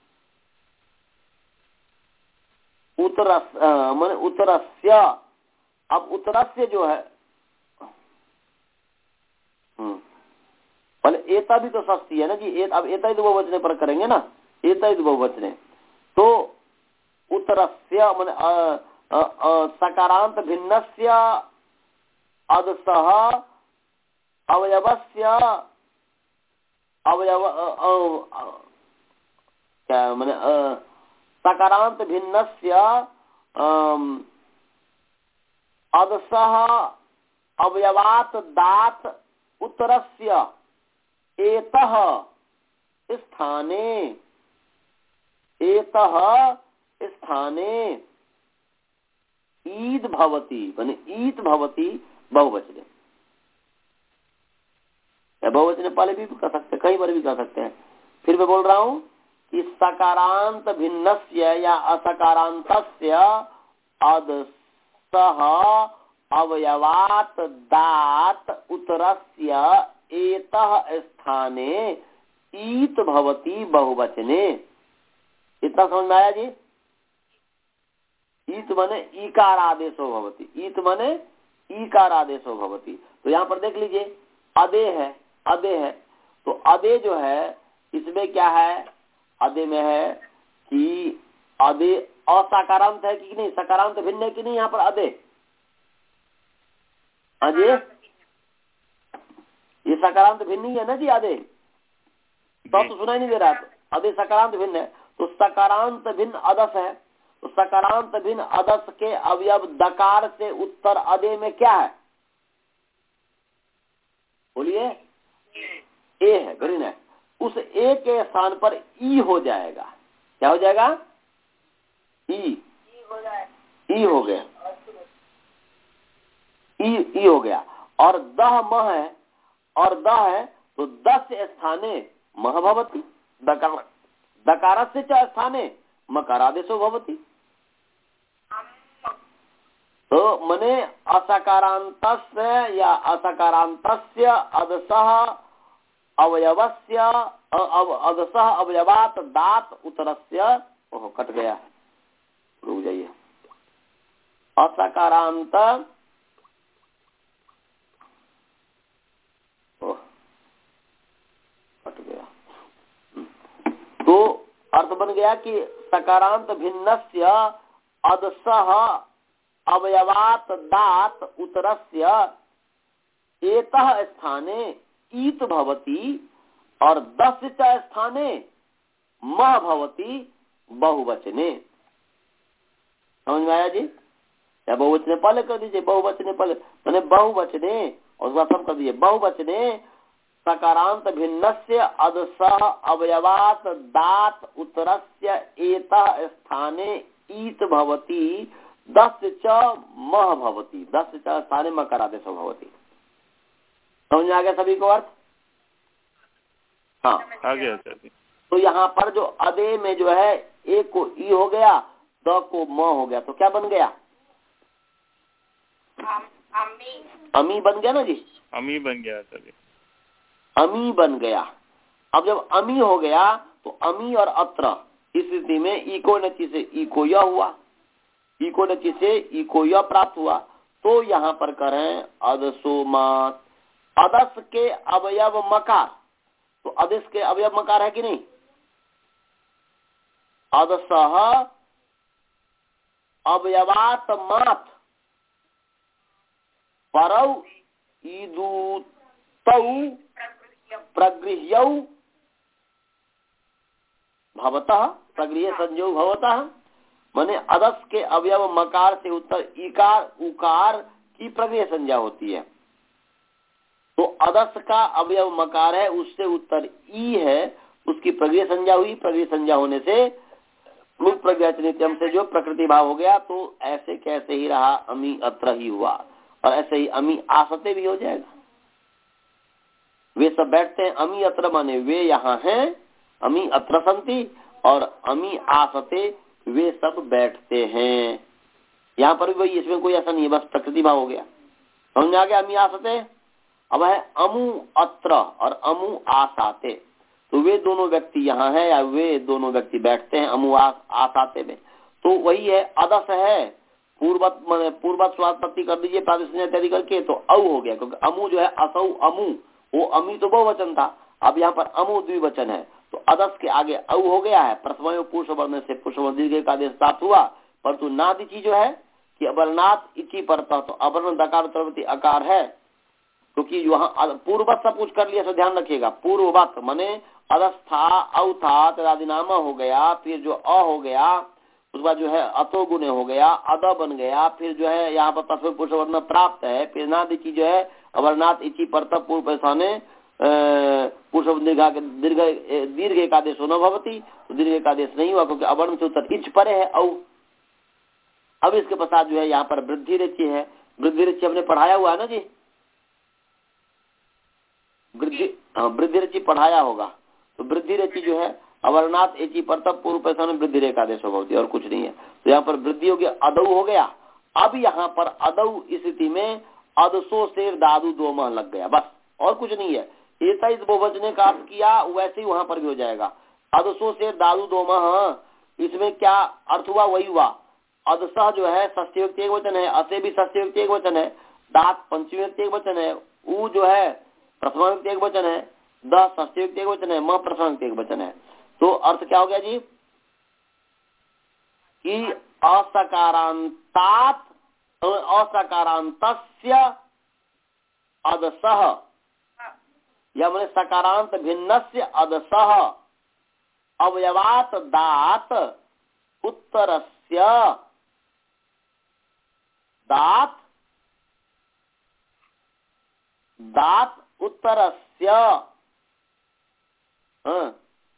उत्तरस माने उत्तरस्य। अब उत्तरस्य जो है, पहले एता भी तो षष्ठी है ना जी, अब एता ही बहुवचने पर करेंगे ना, एता ही बहुवचने। तो उत्तरस्य माने सकारांत भिन्नस्य अदसः अवयवस्य अवयव क्या माने सकारांत भिन्नस्य अदसः अवयवात दात उत्तरस्य एतः स्थाने, एतः स्थाने ईद भवति माने ईत भवति बहुवचने, या बहुवचने पहले भी कर सकते हैं, कई बार भी कर सकते हैं। फिर मैं बोल रहा हूं कि सकारांत भिन्नस्य या असकारांतस्य अदसः अवयवात दात उत्तरस्य एतः स्थाने ईत भवति बहुवचने। इतना समझ में आया जी? ईत मने ईकार आदेशो भवति, ईत मने ईकार आदेशो भवति। तो यहाँ पर देख लीजिए अदे है, अदे है, तो अदे जो है इसमें क्या है, अदे में है कि अदे असकारांत है कि नहीं, सकारांत भिन्न है कि नहीं, यहाँ पर अदे अदे ये सकारांत भिन्न ही है ना जी, अदे तो, तो सुनाई नहीं दे रहा, अदे सकारांत भिन्न है, तो सकारांत भिन्न अदस है, तो सकारांत भिन्न अदस के अवयव दकार से उत्तर अदे में क्या है, बोलिए ए है, वेरी नाइस। उस ए के स्थान पर ई हो जाएगा, क्या हो जाएगा, ई ई हो गया, ई ई हो गया। और दह मह है, और दह है तो दस स्थाने मह भवति, दकार दकारस्य च स्थाने मकारादेशो भवति। तो मने असकारांतस्य या असकारांतस्य अदसः अवयवस्य अदसः अवयवात दात उत्तरस्य, ओह कट गया, रुक जाइए, असकारांत ओह कट गया, तो अर्थ बन गया कि सकारांत भिन्नस्य अदसः अवयवात दात उत्तरस्य एतः स्थाने ईत भवति और दस च स्थाने मह भवति बहुवचने। समझ में आया जी? या बहुवचने पहले कर दीजिए, बहुवचने पहले मैंने बहुवचने और उसका सब कर दीजिए, बहुवचने सकारांत भिन्नस्य अदसः अवयवात दात उत्तरस्य एतः स्थाने ईत भवति दस च मह भवति, दस च स्थाने मकारादेशो भवति। समझ में आ गया सभी को अर्थ? हाँ आ गया सर। तो यहाँ पर जो अदे में जो है ए को ई हो गया, द को म हो गया, तो क्या बन गया, अमी अमी बन गया ना जी, अमी बन गया सर, अमी बन गया। अब जब अमी हो गया तो अमी और अत्र इस स्थिति में इको नची से इको य हुआ, इको नची से इको य प्राप्त हुआ। तो यहाँ पर करें अदसोमात, अदस के अवयव मकार, तो अदस के अवयव मकार है कि नहीं, अदसः अवयवात मात परौ ईदूतौ प्रगृह्यौ भवतः, प्रगृह्य संयोग भवतः, माने अदस के अवयव मकार से उत्तर इकार उकार की प्रगृह्य संज्ञा होती है। तो अदस का अवयव मकार है, उससे उत्तर ई है, उसकी प्रगृह्य संज्ञा हुई, प्रगृह्य संज्ञा होने से मुक्त प्रज्ञाचनित्यम से जो प्रकृति भाव हो गया। तो ऐसे कैसे ही रहा, अमी अत्र ही हुआ, और ऐसे ही अमी आसते भी हो जाएगा। वे सब बैठते हैं, अमी अत्र माने वे यहाँ हैं, अमी अत्र संति, और अमी आसते वे सब बैठते हैं। यहाँ पर भी वही, इसमें कोई ऐसा नहीं है, बस प्रकृति भाव हो गया। समझ आ गया, अमी आसते। अब है अमु अत्र और अमु आसाते, तो वे दोनों व्यक्ति यहाँ हैं या वे दोनों व्यक्ति बैठते हैं अमु आसाते में। तो वही है, अदस है, पूर्वत पूर्वत स्वात्पत्ति कर दीजिए प्रातिशन्य इत्यादि करके, तो औ हो गया, क्योंकि अमु जो है असौ अमु, वो अमी तो बहुवचन था, अब यहाँ पर अमु द्विवचन है, तो अदस के आगे औ हो गया है। प्रथम पुरुष वर्ण से पुरुष वर्ण दीर्घ का आदेश प्राप्त हुआ, परंतु नाद इची जो है कि अबरनाथ इची पड़ता, तो अवर्ण दकार उत्तरवर्ती अकार है, क्योंकि वहाँ पूर्ववत सब कुछ कर लिया। तो ध्यान रखिएगा, पूर्ववत माने अदस्था औ था तदादिनामा हो गया, फिर जो अ हो गया, उसके बाद जो है अतो गुणे हो गया, अद बन गया, फिर जो है यहाँ पर तत्व पुरुष वर्ण प्राप्त है, फिर नाद इची जो है अवरनाथ इची परत पूर्व पैसाने पुरुष दीर्घ दीर्घ एकादेश न भवती, तो दीर्घ एकादेश नहीं हुआ, क्योंकि अवर्ण से उत्तर इच परे है औ। अब इसके पश्चात जो है यहाँ पर वृद्धि रची है, वृद्धि रचि हमने पढ़ाया हुआ है ना जी, वृद्धि हाँ वृद्धि रचि पढ़ाया होगा। तो वृद्धि रचि जो है अवर्णात एची पर तब पूर्व पैसा में वृद्धि रेखा आदेश होती है और कुछ नहीं है। तो यहाँ पर वृद्धि हो गया, अदौ हो गया। अब यहाँ पर अदौ स्थिति में अदसो शेर दादू दो माह लग गया, बस और कुछ नहीं है। ऐसा इस बहुवचन ने काम किया वैसे ही वहां पर भी हो जाएगा। अदसो शेर दादू दो माह, इसमें क्या अर्थ हुआ? वही हुआ। अदसह जो है षष्ठी व्यक्ति एक वचन है, असे भी षष्ठी व्यक्ति एक वचन है, दात पंचमी व्यक्ति एक वचन है, ऊ जो है प्रथमा व्यक्ति एक वचन है, द षष्ठी व्यक्ति एक वचन है, म प्रथमा व्यक्ति एक वचन है। तो अर्थ क्या हो गया जी कि असकारांतात असकारांतस्य अदसह या मैंने सकारांत भिन्नस्य अदसह अवयवात दात उत्तरस्य दात दात उत्तरस्य हाँ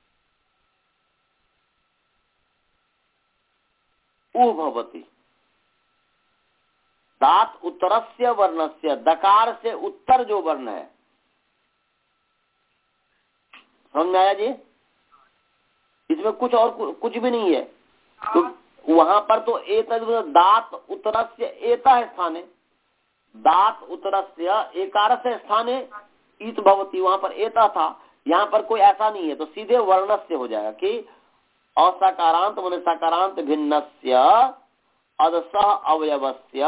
उ भवति। दात उत्तरस्य वर्णस्य, दकार से उत्तर जो वर्ण है, समझ में आया जी? इसमें कुछ और कुछ भी नहीं है। तो वहां पर तो एतद दात उत्तरस्य एता है स्थाने, दात उत्तरस्य एकारस्य स्थाने ईत भवति, वहां पर एता था, यहाँ पर कोई ऐसा नहीं है। तो सीधे वर्णस्य हो जाएगा कि असकारांत माने सकारांत भिन्नस्य अदसह अवयवस्य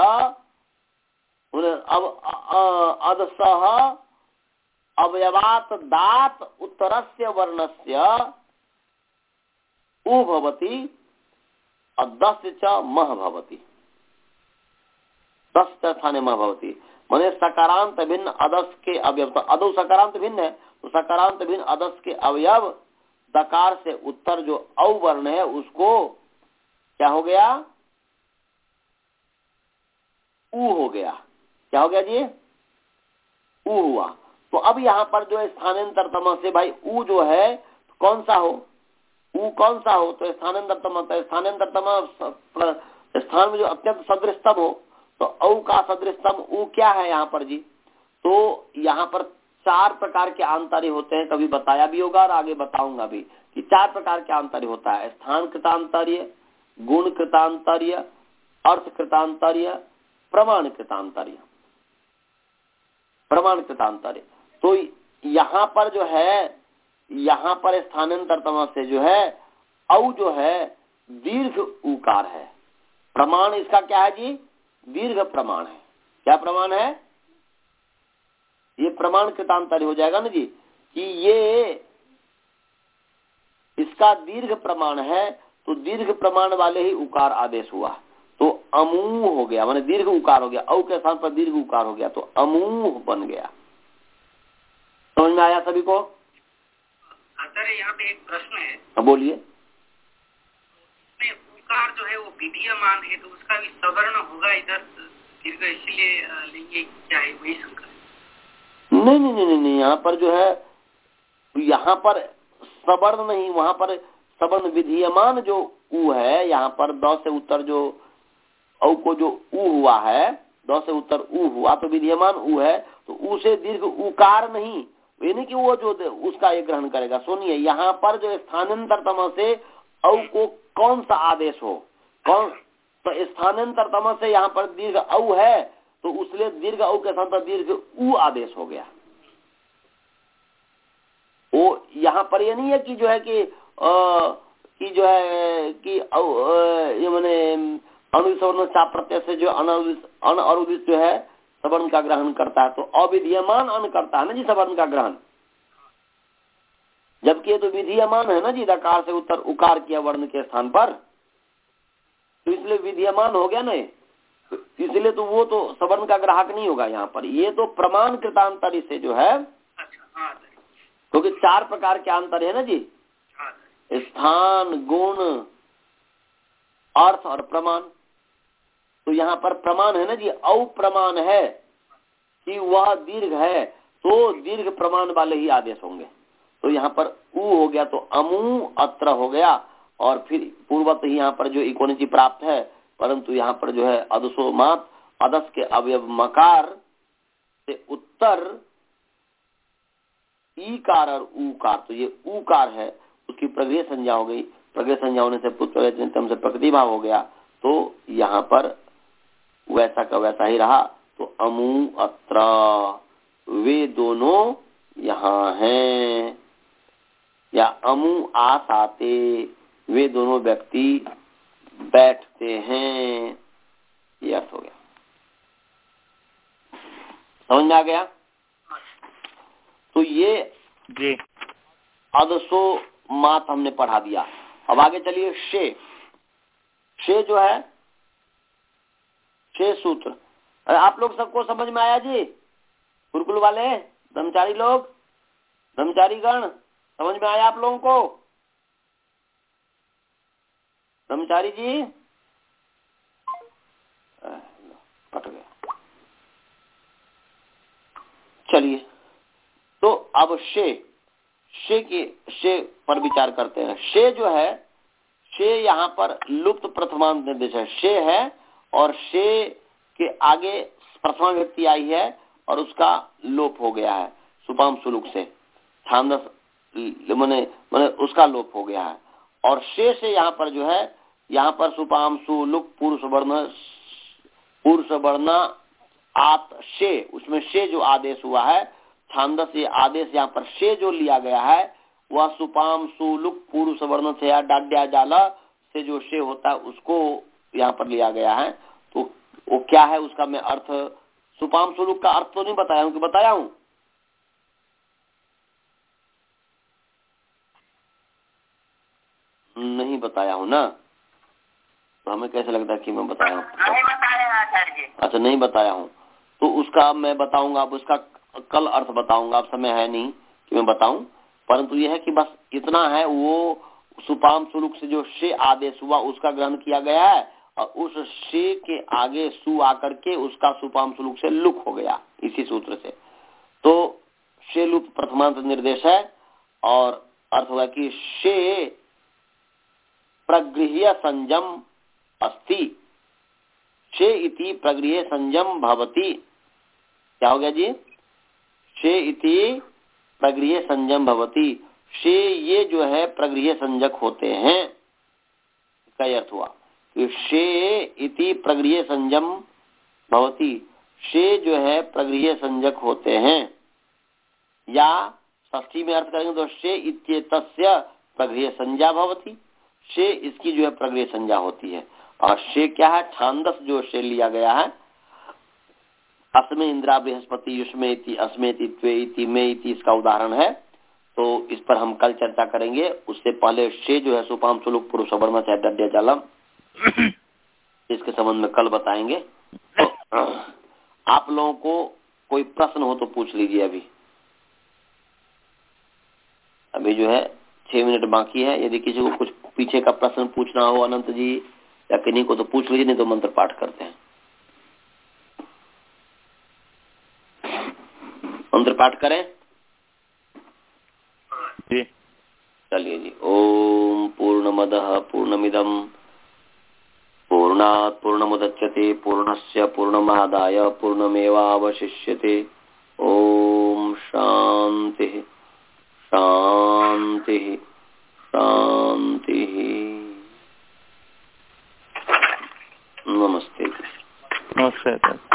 अब अदसह अवयवात दात उत्तरस्य वर्णस्य उ भवति अदस्य च मह भवति, दस स्थाने मह भवति। माने सकारांत भिन्न अदस के अवयव, तो अदो सकारांत भिन्न है, तो सकारांत भिन्न अदस के अवयव दकार से उत्तर जो औ वर्ण है उसको क्या हो गया? ऊ हो गया। क्या हो गया जी? ऊ हुआ। तो अब यहाँ पर जो है स्थानांतरतम से भाई ऊ जो है कौन सा हो? ऊ कौन सा हो? तो स्थानांतरतम, स्थानांतरतम स्थान में जो अत्यंत सदृशतम हो, तो औ का सदृशतम ऊ क्या है यहाँ पर जी? तो यहाँ पर चार प्रकार के आंतर्य होते हैं, कभी बताया भी होगा और आगे बताऊंगा भी कि चार प्रकार के आंतर्य होता है। स्थान कृतांतर्य, गुण कृतांतर्य, अर्थ कृतांतर्य, प्रमाण कृतांतर्य। प्रमाण कृतांतर्य तो यहाँ पर जो है, यहाँ पर स्थानांतरतम से जो है औ जो है दीर्घ उकार है। प्रमाण इसका क्या है जी? दीर्घ प्रमाण है। क्या प्रमाण है? ये प्रमाण कृतांतर्य हो जाएगा ना जी, कि ये इसका दीर्घ प्रमाण है, तो दीर्घ प्रमाण वाले ही उकार आदेश हुआ, तो अमूह हो गया, माने दीर्घ उकार हो गया। औ के स्थान पर दीर्घ उकार हो गया, तो अमूह बन गया। समझ में आया सभी को? सर यहाँ पे एक प्रश्न है। अब बोलिए। इसमें उकार जो है वो विधीयमान है, तो उसका भी सवर्ण होगा इधर दीर्घ, इसलिए लेंगे क्या है, वही शंका है। नहीं नहीं नहीं नहीं, यहाँ पर जो है, यहाँ पर सवर्ण नहीं, वहां पर सवर्ण विधीयमान जो ऊ है, यहाँ पर द से उत्तर जो औ को जो ऊ हुआ है, द से उत्तर ऊ हुआ तो विधीयमान ऊ है, तो ऊ से दीर्घ उकार नहीं, ये नहीं कि वो जो उसका ये ग्रहण करेगा। सुनिए, यहाँ पर जो स्थानांतरतम से औ को कौन सा आदेश हो, कौन तो स्थानांतरतम से यहाँ पर दीर्घ औ है, तो उसलिए दीर्घ औ के साथ दीर्घ ऊ आदेश हो गया। वो यहाँ पर ये नहीं है कि जो है कि आ, कि जो है कि ये मैंने अनुसवर्ण चा प्रत्यय से जो अनअरुदित जो है सवर्ण का ग्रहण करता है, तो अविधीयमान अन करता है ना जी सवर्ण का ग्रहण, जबकि ये तो विधीयमान है ना जी, दकार से उत्तर उकार किया वर्ण के स्थान पर, तो इसलिए विधीयमान हो गया ना, इसलिए तो वो तो सवर्ण का ग्राहक नहीं होगा यहाँ पर। ये तो प्रमाण कृतांतर्य से जो है, क्योंकि तो चार प्रकार के अंतर है ना जी, स्थान, गुण, अर्थ और प्रमाण। तो यहाँ पर प्रमाण है ना जी, औ प्रमाण है कि वह दीर्घ है, तो दीर्घ प्रमाण वाले ही आदेश होंगे। तो यहाँ पर ऊ हो गया, तो अमू अत्र हो गया, और फिर पूर्वत ही यहाँ पर जो इकोनिटी प्राप्त है, परंतु यहाँ पर जो है अदसो मात अदस के अवयव मकार से उत्तर ईकार और ऊकार, तो ये ऊकार है, उसकी प्रगृह संज्ञा हो गई, प्रगृह संज्ञा होने से पुत्र से प्रकृति भाव हो गया, तो यहाँ पर वैसा का वैसा ही रहा। तो अमु अत्र, वे दोनों यहाँ हैं, या अमु आस आते, वे दोनों व्यक्ति बैठते हैं, ये अर्थ हो गया। समझ में आ गया? तो ये जी अदसो मात हमने पढ़ा दिया। अब आगे चलिए शे। शे जो है शे सूत्र, अरे आप लोग सबको समझ में आया जी? गुरुकुल वाले ब्रह्मचारी लोग, ब्रह्मचारी गण, समझ में आया आप लोगों को? ब्रह्मचारी जी कट गया। चलिए, तो अब शे शे के शे पर विचार करते हैं। शे जो है, शे यहाँ पर लुप्त प्रथमांत निर्देश है, शे है, और शे के आगे प्रथमा व्यक्ति आई है और उसका लोप हो गया है सुपाम सुलुक से, छांदस मने मने उसका लोप हो गया है। और शे से यहाँ पर जो है, यहाँ पर सुपाम सुलुक पुरुष वर्ण पुरुष वर्ण आत शे, उसमें शे जो आदेश हुआ है, छांदस ये आदेश यहाँ पर शे जो लिया गया है वह सुपाम सुलुक पुरुष वर्ण से या डाड्या जाला से जो शे होता है उसको यहाँ पर लिया गया है। तो वो क्या है उसका मैं अर्थ, सुपाम सुलुक का अर्थ तो नहीं बताया हूँ कि बताया हूँ? नहीं बताया हूँ ना, तो हमें कैसे लगता है कि मैं बताया हूँ? नहीं बताया आचार्य जी। अच्छा, नहीं बताया हूँ, तो उसका मैं बताऊंगा। अब उसका कल अर्थ बताऊंगा, अब समय है नहीं कि मैं बताऊं, परंतु यह है कि बस इतना है, वो सुपाम सुलुक से जो शे आदेश हुआ उसका ग्रहण किया गया है, और उस शे के आगे सु आकर के उसका सुपाम सुलुक से लुक हो गया इसी सूत्र से। तो शे लुक प्रथमांत निर्देश है, और अर्थ होगा कि शे प्रगृह्य संजम अस्ति, शे इति प्रगृह्य संजम भवति। क्या हो गया जी? शे इति प्रगृह्य संजम भवति, शे ये जो है प्रगृह्य संजक होते हैं, इसका अर्थ हुआ कि शे इति प्रगृह्य संजम भवति, शे जो है प्रगृह्य संजक होते हैं। या षष्ठी में अर्थ करेंगे तो शे इत्येतस्य प्रगृह्य संज्ञा भवति, शे इसकी जो है प्रगृह्य संज्ञा होती है। और शे क्या है? छांदस जो शे लिया गया है, अस्मे इंद्रा बृहस्पति युष्मेति अस्मेति त्वेति मेति, इसका उदाहरण है। तो इस पर हम कल चर्चा करेंगे। उससे पहले शे जो है सुपाम सुलुक पुरुष वर्ण चाहे डड्या जालम, इसके संबंध में कल बताएंगे। तो आप लोगों को कोई प्रश्न हो तो पूछ लीजिए। अभी अभी जो है छह मिनट बाकी है। यदि किसी को कुछ पीछे का प्रश्न पूछना हो अनंत जी या किन्हीं को तो पूछ लीजिए, नहीं तो मंत्र पाठ करते हैं। मंत्र पाठ करें जी। चलिए जी। ओम पूर्णमदः पूर्णमिदं पूर्णात् पूर्णमुदच्यते पूर्णस्य पूर्णमादाय पूर्णमेवावशिष्यते। ओम शांति शांति शांति। नमस्ते। नमस्ते।